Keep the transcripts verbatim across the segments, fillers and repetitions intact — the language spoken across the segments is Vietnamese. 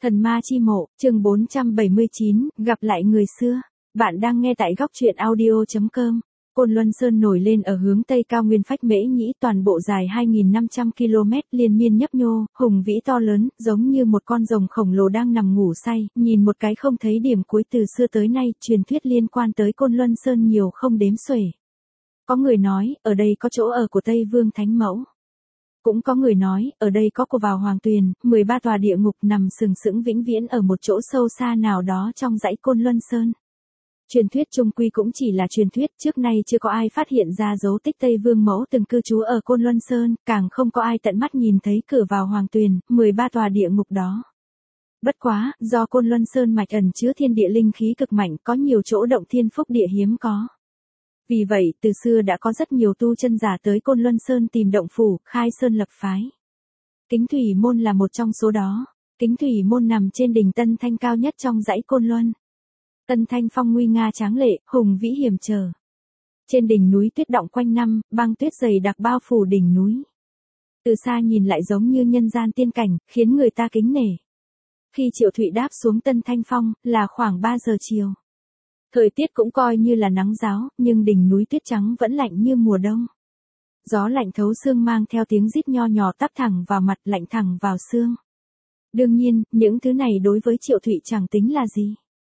Thần ma chi mộ, chương bốn trăm bảy mươi chín, gặp lại người xưa. Bạn đang nghe tại góc truyện audio chấm com. Côn Luân Sơn nổi lên ở hướng tây cao nguyên phách mễ nhĩ, toàn bộ dài hai nghìn năm trăm ki lô mét, liên miên nhấp nhô, hùng vĩ to lớn, giống như một con rồng khổng lồ đang nằm ngủ say, nhìn một cái không thấy điểm cuối. Từ xưa tới nay, truyền thuyết liên quan tới Côn Luân Sơn nhiều không đếm xuể. Có người nói, ở đây có chỗ ở của Tây Vương Thánh Mẫu. Cũng có người nói, ở đây có của vào Hoàng Tuyền, mười ba tòa địa ngục nằm sừng sững vĩnh viễn ở một chỗ sâu xa nào đó trong dãy Côn Luân Sơn. Truyền thuyết chung quy cũng chỉ là truyền thuyết, trước nay chưa có ai phát hiện ra dấu tích Tây Vương Mẫu từng cư trú ở Côn Luân Sơn, càng không có ai tận mắt nhìn thấy cửa vào Hoàng Tuyền, mười ba tòa địa ngục đó. Bất quá, do Côn Luân Sơn mạch ẩn chứa thiên địa linh khí cực mạnh, có nhiều chỗ động thiên phúc địa hiếm có. Vì vậy, từ xưa đã có rất nhiều tu chân giả tới Côn Luân Sơn tìm động phủ, khai sơn lập phái. Kính Thủy Môn là một trong số đó. Kính Thủy Môn nằm trên đỉnh Tân Thanh cao nhất trong dãy Côn Luân. Tân Thanh phong nguy nga tráng lệ, hùng vĩ hiểm trở. Trên đỉnh núi tuyết đọng quanh năm, băng tuyết dày đặc bao phủ đỉnh núi. Từ xa nhìn lại giống như nhân gian tiên cảnh, khiến người ta kính nể. Khi Triệu Thụy đáp xuống Tân Thanh phong, là khoảng ba giờ chiều. Thời tiết cũng coi như là nắng ráo, nhưng đỉnh núi tuyết trắng vẫn lạnh như mùa đông. Gió lạnh thấu xương mang theo tiếng rít nho nhỏ tắp thẳng vào mặt, lạnh thẳng vào xương. Đương nhiên, những thứ này đối với Triệu Thụy chẳng tính là gì.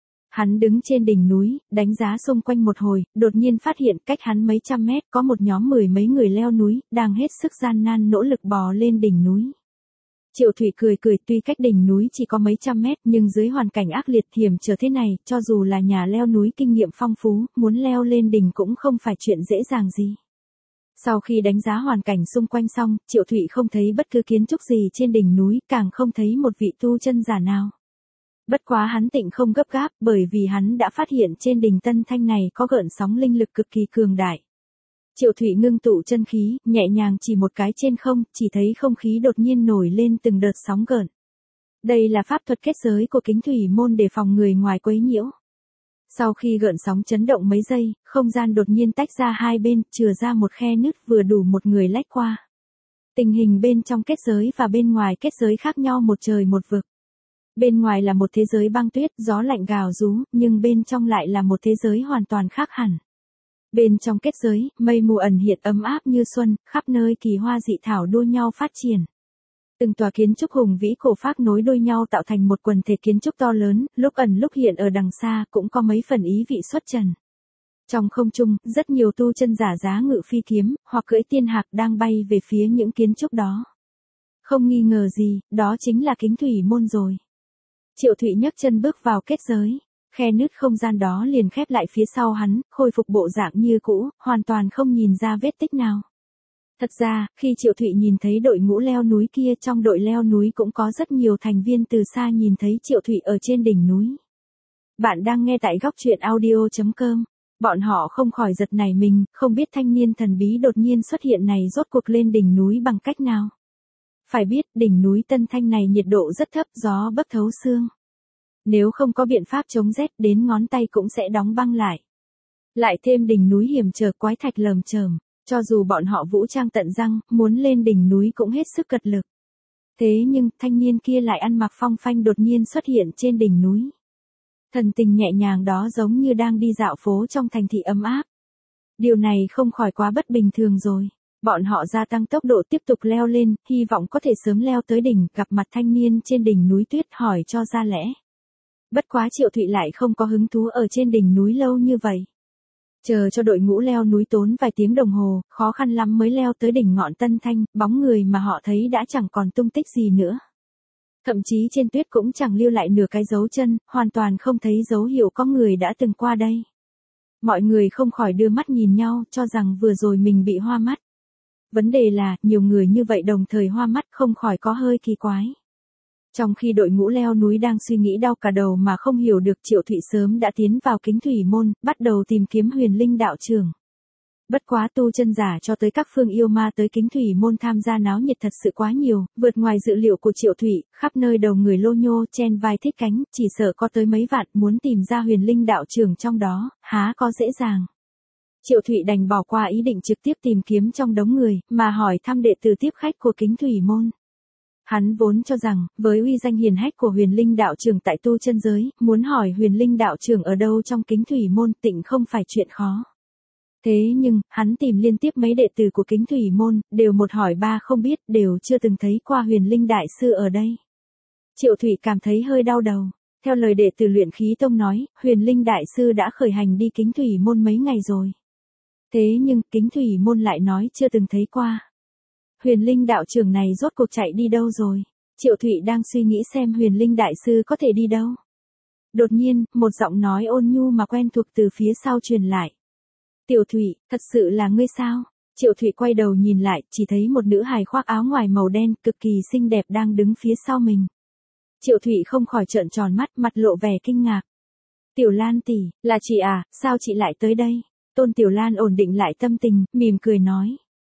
Hắn đứng trên đỉnh núi, đánh giá xung quanh một hồi, đột nhiên phát hiện cách hắn mấy trăm mét có một nhóm mười mấy người leo núi, đang hết sức gian nan nỗ lực bò lên đỉnh núi. Triệu Thụy cười cười, tuy cách đỉnh núi chỉ có mấy trăm mét, nhưng dưới hoàn cảnh ác liệt hiểm trở thế này, cho dù là nhà leo núi kinh nghiệm phong phú, muốn leo lên đỉnh cũng không phải chuyện dễ dàng gì. Sau khi đánh giá hoàn cảnh xung quanh xong, Triệu Thụy không thấy bất cứ kiến trúc gì trên đỉnh núi, càng không thấy một vị tu chân giả nào. Bất quá hắn tịnh không gấp gáp, bởi vì hắn đã phát hiện trên đỉnh Tân Thanh này có gợn sóng linh lực cực kỳ cường đại. Triệu Thụy ngưng tụ chân khí, nhẹ nhàng chỉ một cái trên không, chỉ thấy không khí đột nhiên nổi lên từng đợt sóng gợn. Đây là pháp thuật kết giới của Kính Thủy Môn để phòng người ngoài quấy nhiễu. Sau khi gợn sóng chấn động mấy giây, không gian đột nhiên tách ra hai bên, chừa ra một khe nứt vừa đủ một người lách qua. Tình hình bên trong kết giới và bên ngoài kết giới khác nhau một trời một vực. Bên ngoài là một thế giới băng tuyết, gió lạnh gào rú, nhưng bên trong lại là một thế giới hoàn toàn khác hẳn. Bên trong kết giới, mây mù ẩn hiện ấm áp như xuân, khắp nơi kỳ hoa dị thảo đua nhau phát triển. Từng tòa kiến trúc hùng vĩ cổ phác nối đuôi nhau tạo thành một quần thể kiến trúc to lớn, lúc ẩn lúc hiện ở đằng xa, cũng có mấy phần ý vị xuất trần. Trong không trung, rất nhiều tu chân giả giá ngự phi kiếm, hoặc cưỡi tiên hạc đang bay về phía những kiến trúc đó. Không nghi ngờ gì, đó chính là Kính Thủy Môn rồi. Triệu Thụy nhấc chân bước vào kết giới. Khe nứt không gian đó liền khép lại phía sau hắn, khôi phục bộ dạng như cũ, hoàn toàn không nhìn ra vết tích nào. Thật ra, khi Triệu Thụy nhìn thấy đội ngũ leo núi kia, trong đội leo núi cũng có rất nhiều thành viên từ xa nhìn thấy Triệu Thụy ở trên đỉnh núi. Bạn đang nghe tại góc truyện audio chấm com. Bọn họ không khỏi giật nảy mình, không biết thanh niên thần bí đột nhiên xuất hiện này rốt cuộc lên đỉnh núi bằng cách nào. Phải biết, đỉnh núi Tân Thanh này nhiệt độ rất thấp, gió bấc thấu xương. Nếu không có biện pháp chống rét, đến ngón tay cũng sẽ đóng băng lại. Lại thêm đỉnh núi hiểm trở, quái thạch lởm chởm, cho dù bọn họ vũ trang tận răng, muốn lên đỉnh núi cũng hết sức cật lực. Thế nhưng, thanh niên kia lại ăn mặc phong phanh đột nhiên xuất hiện trên đỉnh núi. Thần tình nhẹ nhàng đó giống như đang đi dạo phố trong thành thị ấm áp. Điều này không khỏi quá bất bình thường rồi. Bọn họ gia tăng tốc độ tiếp tục leo lên, hy vọng có thể sớm leo tới đỉnh, gặp mặt thanh niên trên đỉnh núi tuyết hỏi cho ra lẽ. Bất quá Triệu Thụy lại không có hứng thú ở trên đỉnh núi lâu như vậy. Chờ cho đội ngũ leo núi tốn vài tiếng đồng hồ, khó khăn lắm mới leo tới đỉnh ngọn Tân Thanh, bóng người mà họ thấy đã chẳng còn tung tích gì nữa. Thậm chí trên tuyết cũng chẳng lưu lại nửa cái dấu chân, hoàn toàn không thấy dấu hiệu có người đã từng qua đây. Mọi người không khỏi đưa mắt nhìn nhau, cho rằng vừa rồi mình bị hoa mắt. Vấn đề là, nhiều người như vậy đồng thời hoa mắt không khỏi có hơi kỳ quái. Trong khi đội ngũ leo núi đang suy nghĩ đau cả đầu mà không hiểu được, Triệu Thụy sớm đã tiến vào Kính Thủy Môn, bắt đầu tìm kiếm Huyền Linh đạo trưởng. Bất quá tu chân giả cho tới các phương yêu ma tới Kính Thủy Môn tham gia náo nhiệt thật sự quá nhiều, vượt ngoài dự liệu của Triệu Thụy, khắp nơi đầu người lô nhô, chen vai thích cánh, chỉ sợ có tới mấy vạn, muốn tìm ra Huyền Linh đạo trưởng trong đó, há có dễ dàng. Triệu Thụy đành bỏ qua ý định trực tiếp tìm kiếm trong đống người, mà hỏi thăm đệ tử tiếp khách của Kính Thủy Môn. Hắn vốn cho rằng, với uy danh hiền hách của Huyền Linh đạo trưởng tại tu chân giới, muốn hỏi Huyền Linh đạo trưởng ở đâu trong Kính Thủy môn tịnh không phải chuyện khó. Thế nhưng, hắn tìm liên tiếp mấy đệ tử của Kính Thủy môn, đều một hỏi ba không biết, đều chưa từng thấy qua Huyền Linh đại sư ở đây. Triệu Thụy cảm thấy hơi đau đầu. Theo lời đệ tử Luyện Khí Tông nói, Huyền Linh đại sư đã khởi hành đi Kính Thủy môn mấy ngày rồi. Thế nhưng, Kính Thủy môn lại nói chưa từng thấy qua. Huyền Linh đạo trưởng này rốt cuộc chạy đi đâu rồi? Triệu Thụy đang suy nghĩ xem Huyền Linh đại sư có thể đi đâu. Đột nhiên, một giọng nói ôn nhu mà quen thuộc từ phía sau truyền lại. Tiểu Thụy, thật sự là ngươi sao? Triệu Thụy quay đầu nhìn lại, chỉ thấy một nữ hài khoác áo ngoài màu đen, cực kỳ xinh đẹp đang đứng phía sau mình. Triệu Thụy không khỏi trợn tròn mắt, mặt lộ vẻ kinh ngạc. Tiểu Lan tỷ, là chị à, sao chị lại tới đây? Tôn Tiểu Lan ổn định lại tâm tình, mỉm cười nói.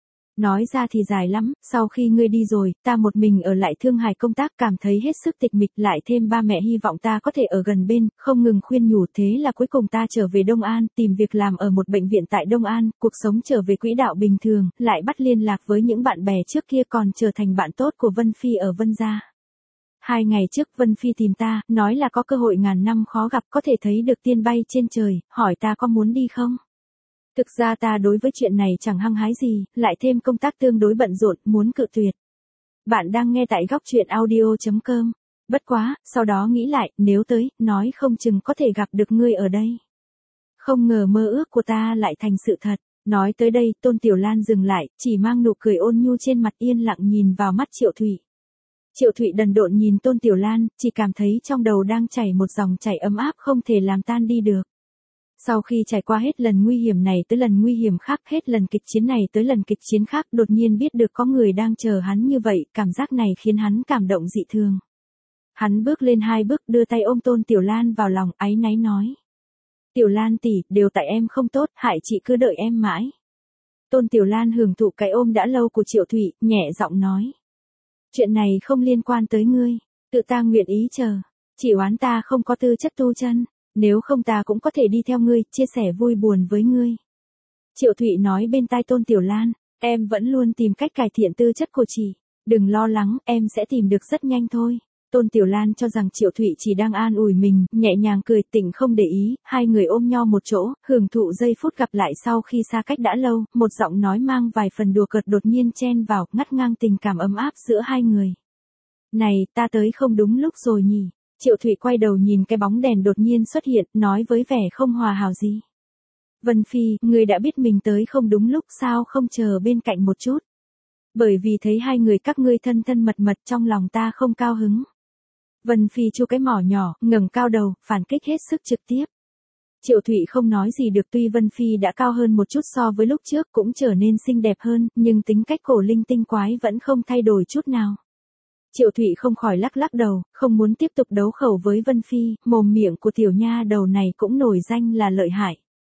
Nói ra thì dài lắm, sau khi ngươi đi rồi, ta một mình ở lại Thương Hải công tác cảm thấy hết sức tịch mịch, lại thêm ba mẹ hy vọng ta có thể ở gần bên, không ngừng khuyên nhủ, thế là cuối cùng ta trở về Đông An, tìm việc làm ở một bệnh viện tại Đông An, cuộc sống trở về quỹ đạo bình thường, lại bắt liên lạc với những bạn bè trước kia còn trở thành bạn tốt của Vân Phi ở Vân Gia. Hai ngày trước Vân Phi tìm ta, nói là có cơ hội ngàn năm khó gặp có thể thấy được tiên bay trên trời, hỏi ta có muốn đi không? Thực ra ta đối với chuyện này chẳng hăng hái gì, lại thêm công tác tương đối bận rộn, muốn cự tuyệt. Bạn đang nghe tại góc truyện audio chấm com. Bất quá, sau đó nghĩ lại, nếu tới, nói không chừng có thể gặp được ngươi ở đây. Không ngờ mơ ước của ta lại thành sự thật. Nói tới đây, Tôn Tiểu Lan dừng lại, chỉ mang nụ cười ôn nhu trên mặt, yên lặng nhìn vào mắt Triệu Thụy. Triệu Thụy đần độn nhìn Tôn Tiểu Lan, chỉ cảm thấy trong đầu đang chảy một dòng chảy ấm áp không thể làm tan đi được. Sau khi trải qua hết lần nguy hiểm này tới lần nguy hiểm khác, hết lần kịch chiến này tới lần kịch chiến khác, đột nhiên biết được có người đang chờ hắn như vậy, cảm giác này khiến hắn cảm động dị thường. Hắn bước lên hai bước, đưa tay ôm Tôn Tiểu Lan vào lòng, áy náy nói. Tiểu Lan tỷ, đều tại em không tốt, hại chị cứ đợi em mãi. Tôn Tiểu Lan hưởng thụ cái ôm đã lâu của Triệu Thụy, nhẹ giọng nói. Chuyện này không liên quan tới ngươi, tự ta nguyện ý chờ, chỉ oán ta không có tư chất tu chân. Nếu không ta cũng có thể đi theo ngươi, chia sẻ vui buồn với ngươi. Triệu Thụy nói bên tai Tôn Tiểu Lan, em vẫn luôn tìm cách cải thiện tư chất của chị. Đừng lo lắng, em sẽ tìm được rất nhanh thôi. Tôn Tiểu Lan cho rằng Triệu Thụy chỉ đang an ủi mình, nhẹ nhàng cười, tịnh không để ý, hai người ôm nhau một chỗ, hưởng thụ giây phút gặp lại sau khi xa cách đã lâu, một giọng nói mang vài phần đùa cợt đột nhiên chen vào, ngắt ngang tình cảm ấm áp giữa hai người. Này, ta tới không đúng lúc rồi nhỉ? Triệu Thụy quay đầu nhìn cái bóng đèn đột nhiên xuất hiện, nói với vẻ không hòa hảo gì. Vân Phi, ngươi đã biết mình tới không đúng lúc sao không chờ bên cạnh một chút. Bởi vì thấy hai người các ngươi thân thân mật mật trong lòng ta không cao hứng. Vân Phi chu cái mỏ nhỏ, ngẩng cao đầu, phản kích hết sức trực tiếp. Triệu Thụy không nói gì được, tuy Vân Phi đã cao hơn một chút so với lúc trước, cũng trở nên xinh đẹp hơn, nhưng tính cách cổ linh tinh quái vẫn không thay đổi chút nào. Triệu Thụy không khỏi lắc lắc đầu, không muốn tiếp tục đấu khẩu với Vân Phi, mồm miệng của tiểu nha đầu này cũng nổi danh là lợi hại.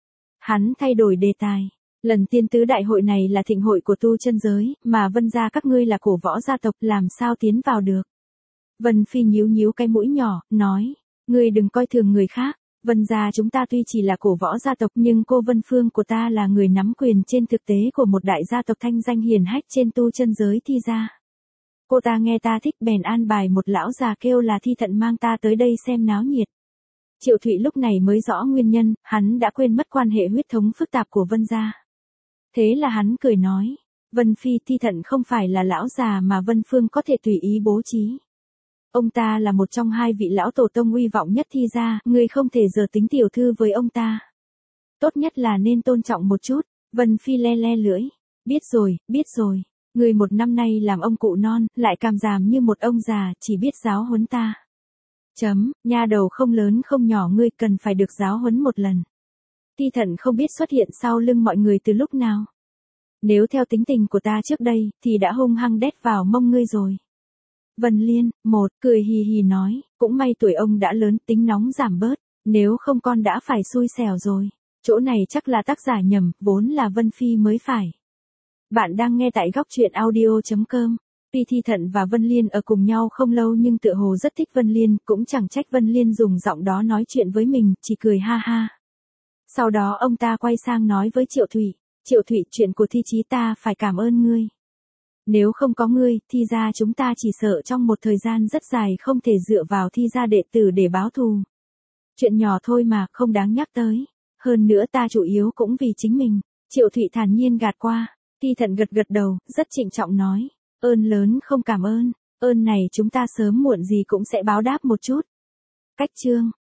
Hắn thay đổi đề tài. Lần tiên tứ đại hội này là thịnh hội của tu chân giới, mà Vân gia các ngươi là cổ võ gia tộc, làm sao tiến vào được. Vân Phi nhíu nhíu cái mũi nhỏ, nói, ngươi đừng coi thường người khác. Vân gia chúng ta tuy chỉ là cổ võ gia tộc nhưng cô Vân Phương của ta là người nắm quyền trên thực tế của một đại gia tộc thanh danh hiển hách trên tu chân giới Thi gia. Cô ta nghe ta thích bèn an bài một lão già kêu là Thi Thận mang ta tới đây xem náo nhiệt. Triệu Thụy lúc này mới rõ nguyên nhân, hắn đã quên mất quan hệ huyết thống phức tạp của Vân gia. Thế là hắn cười nói, Vân Phi, Thi Thận không phải là lão già mà Vân Phương có thể tùy ý bố trí. Ông ta là một trong hai vị lão tổ tông uy vọng nhất Thi gia, ngươi không thể giờ tính tiểu thư với ông ta. Tốt nhất là nên tôn trọng một chút. Vân Phi le le lưỡi, biết rồi, biết rồi. Người một năm nay làm ông cụ non, lại càm giảm như một ông già, chỉ biết giáo huấn ta. Chấm, nha đầu không lớn không nhỏ, ngươi cần phải được giáo huấn một lần. Thi Thận không biết xuất hiện sau lưng mọi người từ lúc nào. Nếu theo tính tình của ta trước đây, thì đã hung hăng đét vào mông ngươi rồi. Vân Liên, một, cười hì hì nói, cũng may tuổi ông đã lớn, tính nóng giảm bớt, nếu không con đã phải xui xẻo rồi. Chỗ này chắc là tác giả nhầm, vốn là Vân Phi mới phải. Bạn đang nghe tại góc truyện audio chấm com. Tuy Thi Thận và Vân Liên ở cùng nhau không lâu nhưng tựa hồ rất thích Vân Liên, cũng chẳng trách Vân Liên dùng giọng đó nói chuyện với mình, chỉ cười ha ha. Sau đó ông ta quay sang nói với Triệu Thụy, Triệu Thụy, chuyện của Thi Chí ta phải cảm ơn ngươi. Nếu không có ngươi, Thi gia chúng ta chỉ sợ trong một thời gian rất dài không thể dựa vào Thi gia đệ tử để báo thù. Chuyện nhỏ thôi mà, không đáng nhắc tới. Hơn nữa ta chủ yếu cũng vì chính mình. Triệu Thụy thản nhiên gạt qua. Thi Thận gật gật đầu, rất trịnh trọng nói. Ơn lớn không cảm ơn. Ơn này chúng ta sớm muộn gì cũng sẽ báo đáp một chút. Cách chương.